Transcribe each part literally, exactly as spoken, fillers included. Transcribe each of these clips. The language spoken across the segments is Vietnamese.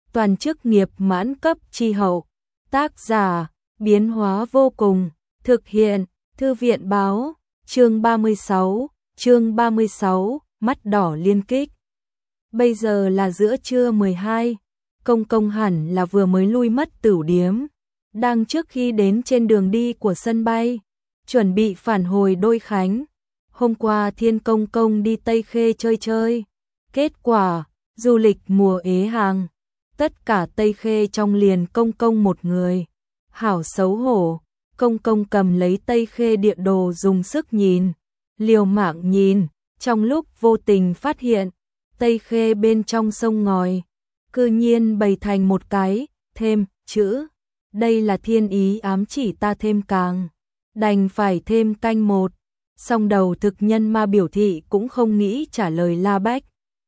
toàn chức nghiệp mãn cấp chi hậu. Tác giả, biến hóa vô cùng, thực hiện, Thư viện báo, chương ba mươi sáu, chương ba mươi sáu, mắt đỏ liên kích. Bây giờ là giữa trưa mười hai, Công Công hẳn là vừa mới lui mất tửu điếm, đang trước khi đến trên đường đi của sân bay, chuẩn bị phản hồi Đôi Khánh. Hôm qua Thiên Công Công đi Tây Khê chơi chơi, kết quả, du lịch mùa ế hàng, tất cả Tây Khê trong liền Công Công một người. Hảo xấu hổ, Công Công cầm lấy Tây Khê địa đồ dùng sức nhìn, liều mạng nhìn, trong lúc vô tình phát hiện, Tây Khê bên trong sông ngòi, cư nhiên bày thành một cái, thêm, chữ. Đây là thiên ý ám chỉ ta thêm càng, đành phải thêm canh một. Song đầu thực nhân ma biểu thị cũng không nghĩ trả lời La Bách.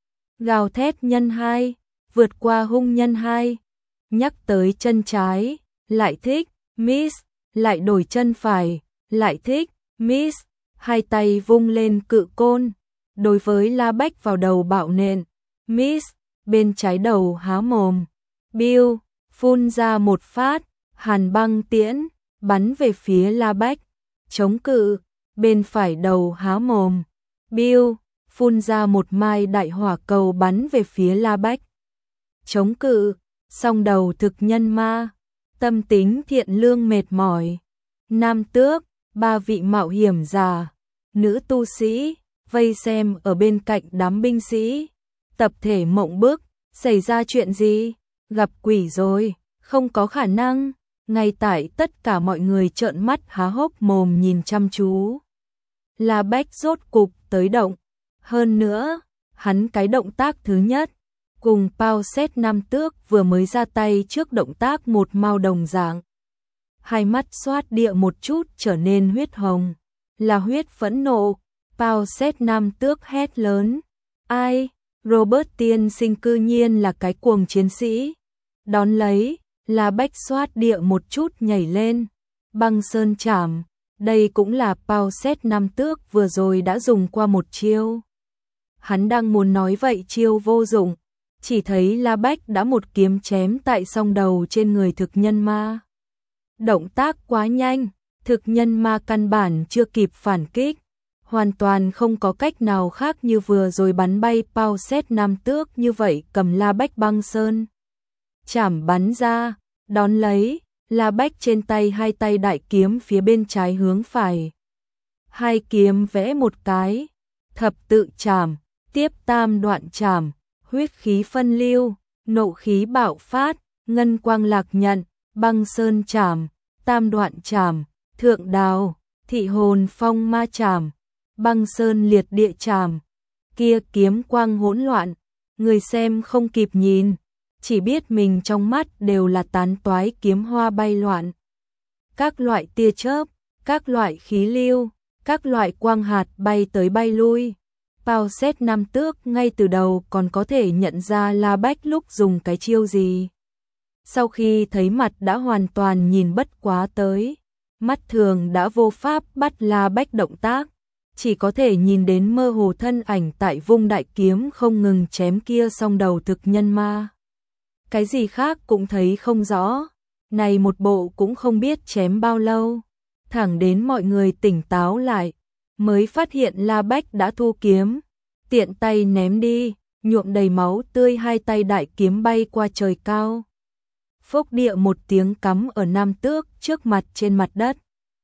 Gào thét nhân hai, vượt qua hung nhân hai, nhắc tới chân trái, lại thích, miss, lại đổi chân phải, lại thích, miss, hai tay vung lên cự côn, đối với La Bách vào đầu bạo nện, miss, bên trái đầu há mồm, bill, phun ra một phát, hàn băng tiễn, bắn về phía La Bách, chống cự, bên phải đầu há mồm, bill, phun ra một mai đại hỏa cầu bắn về phía La Bách, chống cự, song đầu thực nhân ma, tâm tính thiện lương mệt mỏi, nam tước, ba vị mạo hiểm giả, nữ tu sĩ, vây xem ở bên cạnh đám binh sĩ, tập thể mộng bức, xảy ra chuyện gì, gặp quỷ rồi, không có khả năng, ngay tại tất cả mọi người trợn mắt há hốc mồm nhìn chăm chú. La Bách rốt cục tới động, hơn nữa, hắn cái động tác thứ nhất, cùng Pao Xét Nam Tước vừa mới ra tay trước động tác một mao đồng dạng. Hai mắt xoát địa một chút trở nên huyết hồng, là huyết phẫn nộ, Pao Xét Nam Tước hét lớn, ai, Robert tiên sinh cư nhiên là cái cuồng chiến sĩ, đón lấy, La Bách xoát địa một chút nhảy lên, băng sơn chảm, đây cũng là Pao Xét Nam Tước vừa rồi đã dùng qua một chiêu. Hắn đang muốn nói vậy chiêu vô dụng, chỉ thấy La Bách đã một kiếm chém tại song đầu trên người thực nhân ma. Động tác quá nhanh, thực nhân ma căn bản chưa kịp phản kích, hoàn toàn không có cách nào khác như vừa rồi bắn bay Pao Xét Nam Tước như vậy cầm La Bách băng sơn. Chảm bắn ra, đón lấy, La Bách trên tay hai tay đại kiếm phía bên trái hướng phải. Hai kiếm vẽ một cái, thập tự chảm, tiếp tam đoạn chảm, huyết khí phân lưu, nộ khí bạo phát, ngân quang lạc nhận, băng sơn chảm, tam đoạn chảm, thượng đào, thị hồn phong ma chảm, băng sơn liệt địa chảm. Kia kiếm quang hỗn loạn, người xem không kịp nhìn, chỉ biết mình trong mắt đều là tán toái kiếm hoa bay loạn. Các loại tia chớp, các loại khí lưu, các loại quang hạt bay tới bay lui. Pao Xét Nam Tước ngay từ đầu còn có thể nhận ra La Bách lúc dùng cái chiêu gì. Sau khi thấy mặt đã hoàn toàn nhìn bất quá tới, mắt thường đã vô pháp bắt La Bách động tác, chỉ có thể nhìn đến mơ hồ thân ảnh tại vung đại kiếm không ngừng chém kia song đầu thực nhân ma. Cái gì khác cũng thấy không rõ, này một bộ cũng không biết chém bao lâu, thẳng đến mọi người tỉnh táo lại, mới phát hiện La Bách đã thu kiếm, tiện tay ném đi, nhuộm đầy máu tươi hai tay đại kiếm bay qua trời cao. Phốc địa một tiếng cắm ở Nam Tước trước mặt trên mặt đất.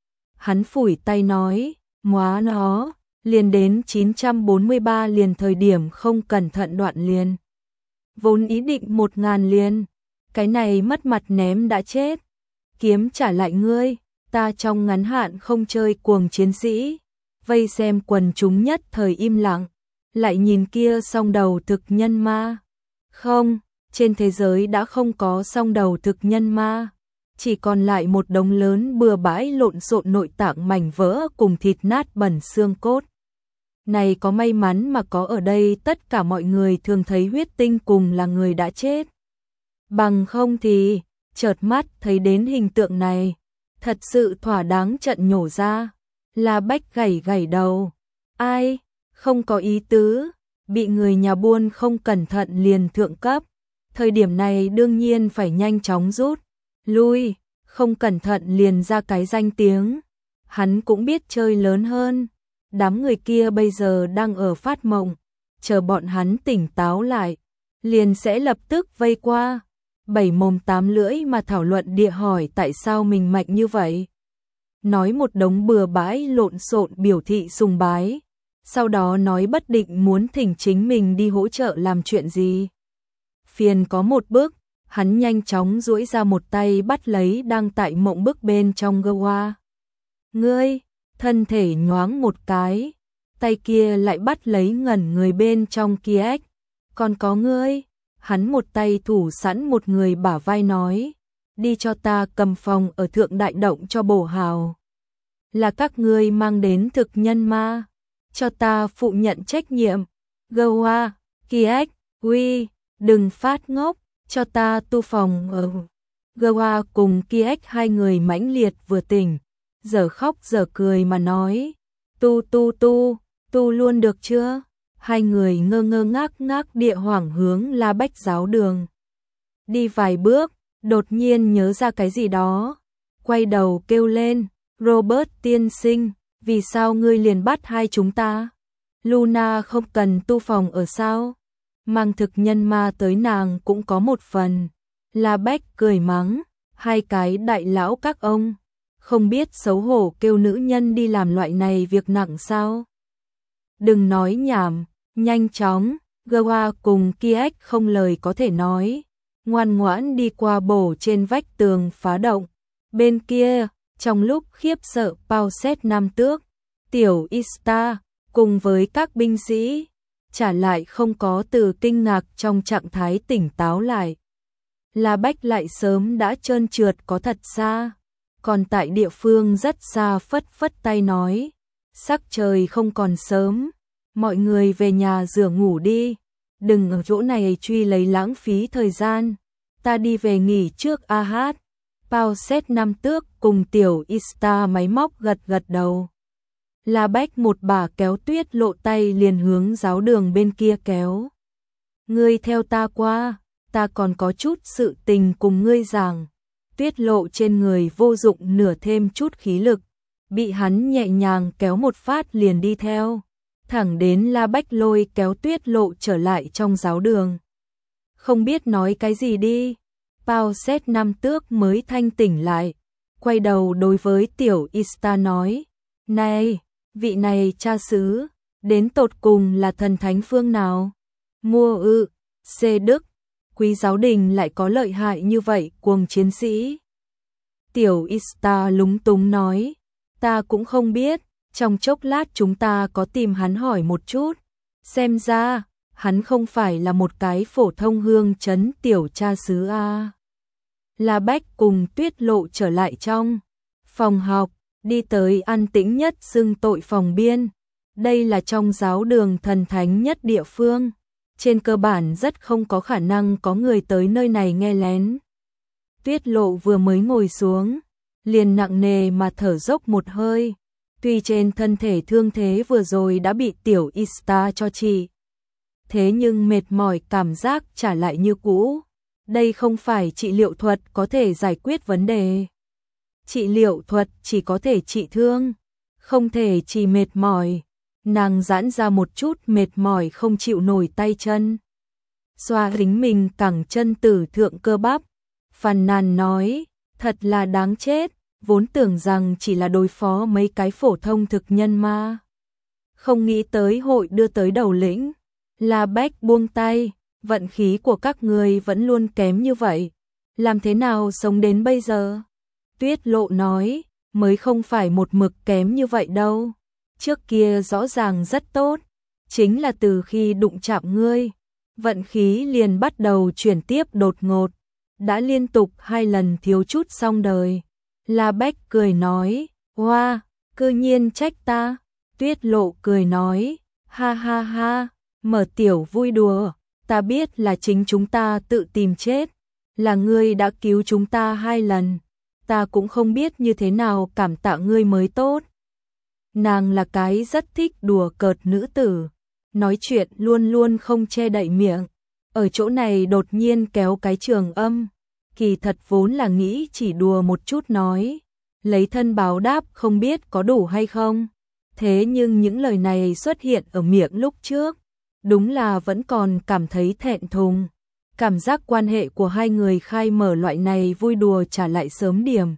Hắn phủi tay nói, móa nó, liền đến chín trăm bốn mươi ba liền thời điểm không cẩn thận đoạn liền. Vốn ý định một ngàn liền, cái này mất mặt ném đã chết. Kiếm trả lại ngươi, ta trong ngắn hạn không chơi cuồng chiến sĩ. Vây xem quần chúng nhất thời im lặng, lại nhìn kia song đầu thực nhân ma. Không, trên thế giới đã không có song đầu thực nhân ma, chỉ còn lại một đống lớn bừa bãi lộn xộn nội tạng mảnh vỡ cùng thịt nát bẩn xương cốt. Này có may mắn mà có ở đây tất cả mọi người thường thấy huyết tinh cùng là người đã chết. Bằng không thì, chợt mắt thấy đến hình tượng này, thật sự thỏa đáng trận nhổ ra. La Bách gảy gảy đầu, ai, không có ý tứ, bị người nhà buôn không cẩn thận liền thượng cấp, thời điểm này đương nhiên phải nhanh chóng rút lui, không cẩn thận liền ra cái danh tiếng. Hắn cũng biết chơi lớn hơn, đám người kia bây giờ đang ở phát mộng, chờ bọn hắn tỉnh táo lại, liền sẽ lập tức vây qua, bảy mồm tám lưỡi mà thảo luận địa hỏi tại sao mình mạnh như vậy. Nói một đống bừa bãi lộn xộn biểu thị sùng bái, sau đó nói bất định muốn thỉnh chính mình đi hỗ trợ làm chuyện gì. Phiền có một bước, hắn nhanh chóng duỗi ra một tay bắt lấy đang tại mộng bức bên trong Gawa. Ngươi, thân thể nhoáng một cái, tay kia lại bắt lấy ngẩn người bên trong kia. Còn có ngươi, hắn một tay thủ sẵn một người bả vai nói, đi cho ta cầm phòng ở thượng đại động cho bổ hào. Là các ngươi mang đến thực nhân ma, cho ta phụ nhận trách nhiệm. Gawa, Kiek, Huy, đừng phát ngốc, cho ta tu phòng ở. Gawa cùng Kiek hai người mãnh liệt vừa tỉnh, giờ khóc giờ cười mà nói, tu tu tu, tu luôn được chưa? Hai người ngơ ngơ ngác ngác địa hoảng hướng La Bách giáo đường. Đi vài bước, đột nhiên nhớ ra cái gì đó, quay đầu kêu lên, Robert tiên sinh, vì sao ngươi liền bắt hai chúng ta? Luna không cần tu phòng ở sao? Mang thực nhân ma tới nàng cũng có một phần. La Bách cười mắng, hai cái đại lão các ông, không biết xấu hổ kêu nữ nhân đi làm loại này việc nặng sao? Đừng nói nhảm, nhanh chóng, Gawa cùng Kiek không lời có thể nói, ngoan ngoãn đi qua bổ trên vách tường phá động. Bên kia, trong lúc khiếp sợ bao xét năm tước, tiểu Ista, cùng với các binh sĩ, trả lại không có từ kinh ngạc trong trạng thái tỉnh táo lại. La Bách lại sớm đã trơn trượt có thật xa, còn tại địa phương rất xa phất phất tay nói, sắc trời không còn sớm, mọi người về nhà rửa ngủ đi, đừng ở chỗ này truy lấy lãng phí thời gian, ta đi về nghỉ trước a hát. Bao xét năm tước cùng tiểu Ista máy móc gật gật đầu. La Bách một bà kéo Tuyết Lộ tay liền hướng giáo đường bên kia kéo. Ngươi theo ta qua, ta còn có chút sự tình cùng ngươi giảng. Tuyết Lộ trên người vô dụng nửa thêm chút khí lực, bị hắn nhẹ nhàng kéo một phát liền đi theo, thẳng đến La Bách lôi kéo Tuyết Lộ trở lại trong giáo đường. Không biết nói cái gì đi, Bao xét năm tước mới thanh tỉnh lại, quay đầu đối với tiểu Ista nói, này, vị này cha xứ, đến tột cùng là thần thánh phương nào? Mua ư, xê Đức, quý giáo đình lại có lợi hại như vậy cuồng chiến sĩ. Tiểu Ista lúng túng nói, ta cũng không biết, trong chốc lát chúng ta có tìm hắn hỏi một chút, xem ra, hắn không phải là một cái phổ thông hương trấn tiểu cha xứ a. La Bách cùng Tuyết Lộ trở lại trong phòng học, đi tới an tĩnh nhất xưng tội phòng biên. Đây là trong giáo đường thần thánh nhất địa phương, trên cơ bản rất không có khả năng có người tới nơi này nghe lén. Tuyết Lộ vừa mới ngồi xuống, liền nặng nề mà thở dốc một hơi, tuy trên thân thể thương thế vừa rồi đã bị tiểu Ista cho trị, thế nhưng mệt mỏi cảm giác trả lại như cũ. Đây không phải trị liệu thuật có thể giải quyết vấn đề. Trị liệu thuật chỉ có thể trị thương, không thể trị mệt mỏi. Nàng giãn ra một chút mệt mỏi không chịu nổi tay chân. Xoa dính mình cẳng chân tử thượng cơ bắp. Phàn nàn nói, thật là đáng chết, vốn tưởng rằng chỉ là đối phó mấy cái phổ thông thực nhân ma. Không nghĩ tới hội đưa tới đầu lĩnh. La Bách buông tay. Vận khí của các người vẫn luôn kém như vậy, làm thế nào sống đến bây giờ? Tuyết Lộ nói, mới không phải một mực kém như vậy đâu, trước kia rõ ràng rất tốt, chính là từ khi đụng chạm ngươi, vận khí liền bắt đầu chuyển tiếp đột ngột, đã liên tục hai lần thiếu chút xong đời. La Bách cười nói, hoa, cư nhiên trách ta. Tuyết Lộ cười nói, ha ha ha, mở tiểu vui đùa. Ta biết là chính chúng ta tự tìm chết, là ngươi đã cứu chúng ta hai lần, ta cũng không biết như thế nào cảm tạ ngươi mới tốt. Nàng là cái rất thích đùa cợt nữ tử, nói chuyện luôn luôn không che đậy miệng, ở chỗ này đột nhiên kéo cái trường âm, kỳ thật vốn là nghĩ chỉ đùa một chút nói, lấy thân báo đáp không biết có đủ hay không. Thế nhưng những lời này xuất hiện ở miệng lúc trước, đúng là vẫn còn cảm thấy thẹn thùng. Cảm giác quan hệ của hai người khai mở loại này vui đùa trả lại sớm điểm.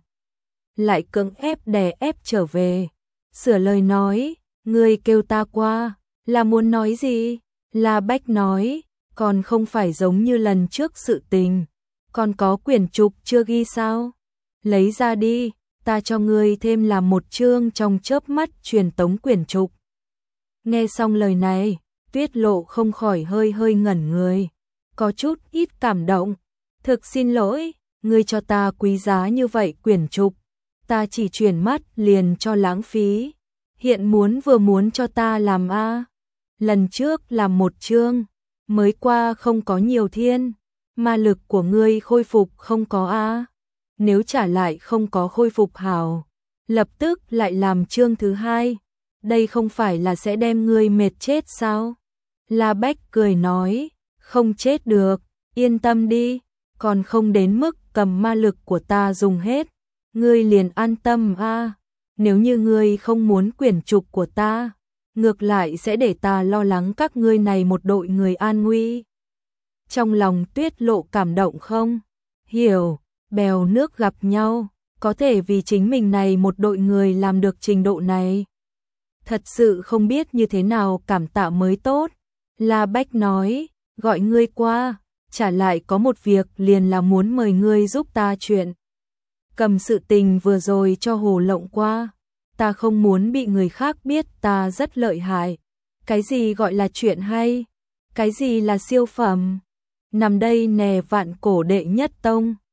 Lại cưỡng ép đè ép trở về. Sửa lời nói, ngươi kêu ta qua, là muốn nói gì? La Bách nói, còn không phải giống như lần trước sự tình. Còn có quyển trục chưa ghi sao? Lấy ra đi, ta cho ngươi thêm làm một chương trong chớp mắt truyền tống quyển trục. Nghe xong lời này, Tuyết Lộ không khỏi hơi hơi ngẩn người. Có chút ít cảm động. Thực xin lỗi, ngươi cho ta quý giá như vậy quyển trục. Ta chỉ chuyển mắt liền cho lãng phí. Hiện muốn vừa muốn cho ta làm a. Lần trước làm một chương, mới qua không có nhiều thiên. Ma lực của ngươi khôi phục không có a. Nếu trả lại không có khôi phục hảo, lập tức lại làm chương thứ hai. Đây không phải là sẽ đem ngươi mệt chết sao? La Bách cười nói, không chết được, yên tâm đi, còn không đến mức cầm ma lực của ta dùng hết. Ngươi liền an tâm a. Nếu như ngươi không muốn quyển trục của ta, ngược lại sẽ để ta lo lắng các ngươi này một đội người an nguy. Trong lòng Tuyết Lộ cảm động không? Hiểu, bèo nước gặp nhau, có thể vì chính mình này một đội người làm được trình độ này. Thật sự không biết như thế nào cảm tạ mới tốt. La Bách nói, gọi ngươi qua, trả lại có một việc liền là muốn mời ngươi giúp ta chuyện. Cầm sự tình vừa rồi cho Hồ Lộng qua, ta không muốn bị người khác biết ta rất lợi hại. Cái gì gọi là chuyện hay? Cái gì là siêu phẩm? Nằm đây nè vạn cổ đệ nhất tông,